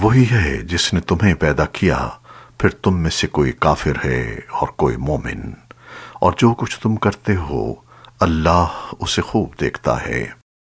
वही है जिसने तुम्हें पैदा किया, फिर तुम में से कोई काफिर है और कोई मोमिन, और जो कुछ तुम करते हो अल्लाह उसे खूब देखता है।